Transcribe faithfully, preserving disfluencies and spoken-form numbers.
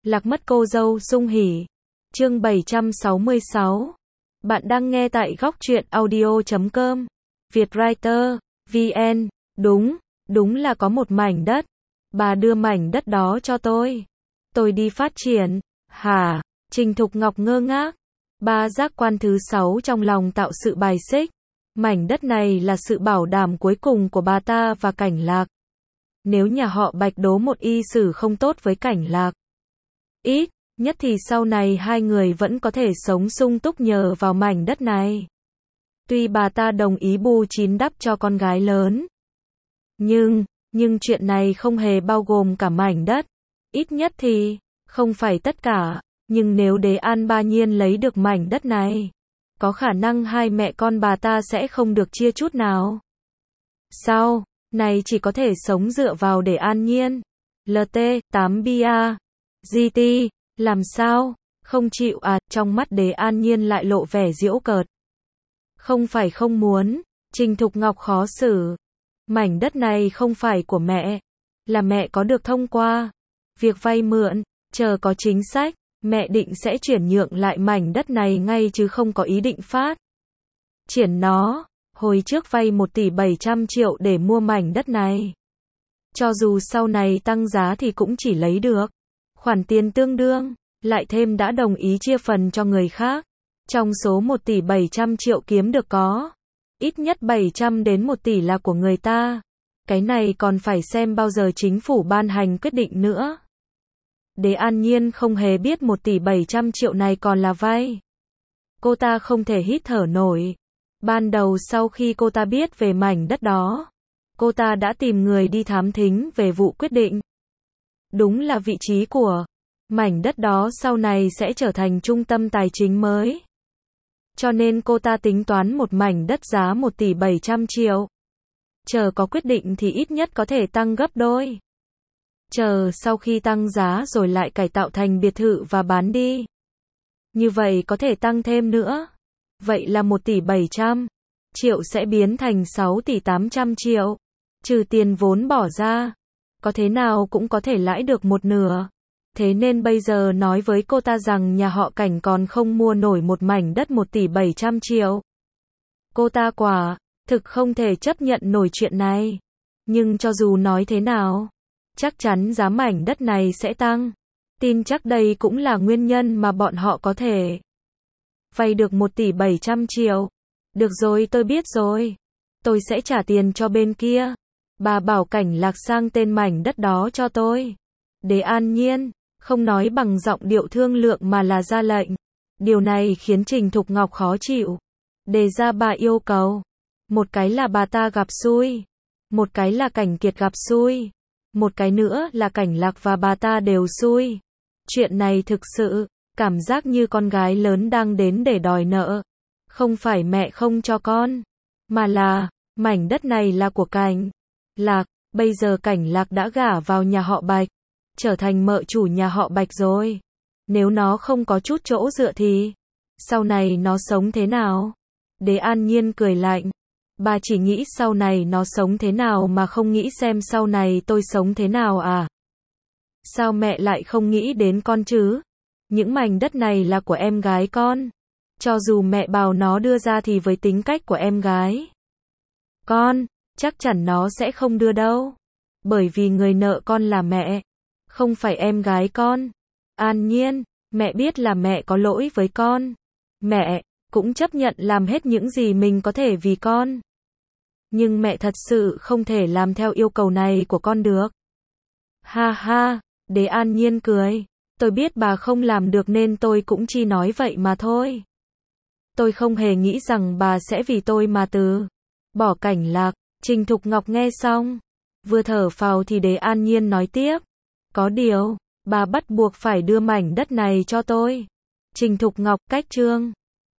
Lạc mất cô dâu sung hỉ. Chương bảy trăm sáu mươi sáu. Bạn đang nghe tại góc truyện audio chấm com. Vietwriter, vê en. Đúng, đúng là có một mảnh đất. Bà đưa mảnh đất đó cho tôi. Tôi đi phát triển. Hả? Trình Thục Ngọc ngơ ngác. Ba giác quan thứ sáu trong lòng tạo sự bài xích. Mảnh đất này là sự bảo đảm cuối cùng của bà ta và Cảnh Lạc. Nếu nhà họ Bạch đố một y xử không tốt với Cảnh Lạc, ít nhất thì sau này hai người vẫn có thể sống sung túc nhờ vào mảnh đất này. Tuy bà ta đồng ý bù chín đắp cho con gái lớn, nhưng, nhưng chuyện này không hề bao gồm cả mảnh đất. Ít nhất thì, không phải tất cả, nhưng nếu Đế An Ba Nhiên lấy được mảnh đất này, có khả năng hai mẹ con bà ta sẽ không được chia chút nào. Sau này chỉ có thể sống dựa vào Đế An Nhiên. lờ tê tám bia. giê tê, làm sao? Không chịu à? Trong mắt Đế An Nhiên lại lộ vẻ giễu cợt. Không phải không muốn. Trình Thục Ngọc khó xử. Mảnh đất này không phải của mẹ, là mẹ có được thông qua việc vay mượn, chờ có chính sách, mẹ định sẽ chuyển nhượng lại mảnh đất này ngay chứ không có ý định phát triển nó. Hồi trước vay một tỷ bảy trăm triệu để mua mảnh đất này. Cho dù sau này tăng giá thì cũng chỉ lấy được khoản tiền tương đương, lại thêm đã đồng ý chia phần cho người khác. Trong số một tỷ bảy trăm triệu kiếm được có ít nhất bảy trăm đến một tỷ là của người ta. Cái này còn phải xem bao giờ chính phủ ban hành quyết định nữa. Đế An Nhiên không hề biết một tỷ bảy trăm triệu này còn là vay. Cô ta không thể hít thở nổi. Ban đầu sau khi cô ta biết về mảnh đất đó, cô ta đã tìm người đi thám thính về vụ quyết định. Đúng là vị trí của mảnh đất đó sau này sẽ trở thành trung tâm tài chính mới. Cho nên cô ta tính toán một mảnh đất giá một tỷ bảy trăm triệu. Chờ có quyết định thì ít nhất có thể tăng gấp đôi. Chờ sau khi tăng giá rồi lại cải tạo thành biệt thự và bán đi. Như vậy có thể tăng thêm nữa. Vậy là một tỷ bảy trăm triệu sẽ biến thành sáu tỷ tám trăm triệu. Trừ tiền vốn bỏ ra, có thế nào cũng có thể lãi được một nửa. Thế nên bây giờ nói với cô ta rằng nhà họ Cảnh còn không mua nổi một mảnh đất một tỷ bảy trăm triệu. Cô ta quả thực không thể chấp nhận nổi chuyện này. Nhưng cho dù nói thế nào, chắc chắn giá mảnh đất này sẽ tăng. Tin chắc đây cũng là nguyên nhân mà bọn họ có thể vay được một tỷ bảy trăm triệu. Được rồi, tôi biết rồi. Tôi sẽ trả tiền cho bên kia. Bà bảo Cảnh Lạc sang tên mảnh đất đó cho tôi. Đế An Nhiên không nói bằng giọng điệu thương lượng mà là ra lệnh. Điều này khiến Trình Thục Ngọc khó chịu. Đề ra ba yêu cầu. Một cái là bà ta gặp xui. Một cái là Cảnh Kiệt gặp xui. Một cái nữa là Cảnh Lạc và bà ta đều xui. Chuyện này thực sự cảm giác như con gái lớn đang đến để đòi nợ. Không phải mẹ không cho con, mà là mảnh đất này là của Cảnh Lạc. Bây giờ Cảnh Lạc đã gả vào nhà họ Bạch, trở thành mợ chủ nhà họ Bạch rồi. Nếu nó không có chút chỗ dựa thì sau này nó sống thế nào? Đế An Nhiên cười lạnh. Bà chỉ nghĩ sau này nó sống thế nào mà không nghĩ xem sau này tôi sống thế nào à? Sao mẹ lại không nghĩ đến con chứ? Những mảnh đất này là của em gái con. Cho dù mẹ bảo nó đưa ra thì với tính cách của em gái con, chắc chắn nó sẽ không đưa đâu. Bởi vì người nợ con là mẹ, không phải em gái con. An Nhiên, mẹ biết là mẹ có lỗi với con. Mẹ cũng chấp nhận làm hết những gì mình có thể vì con. Nhưng mẹ thật sự không thể làm theo yêu cầu này của con được. Ha ha, Đế An Nhiên cười. Tôi biết bà không làm được nên tôi cũng chỉ nói vậy mà thôi. Tôi không hề nghĩ rằng bà sẽ vì tôi mà từ bỏ Cảnh Lạc. Trình Thục Ngọc nghe xong, vừa thở phào thì Đế An Nhiên nói tiếp. Có điều, bà bắt buộc phải đưa mảnh đất này cho tôi. Trình Thục Ngọc, cách chương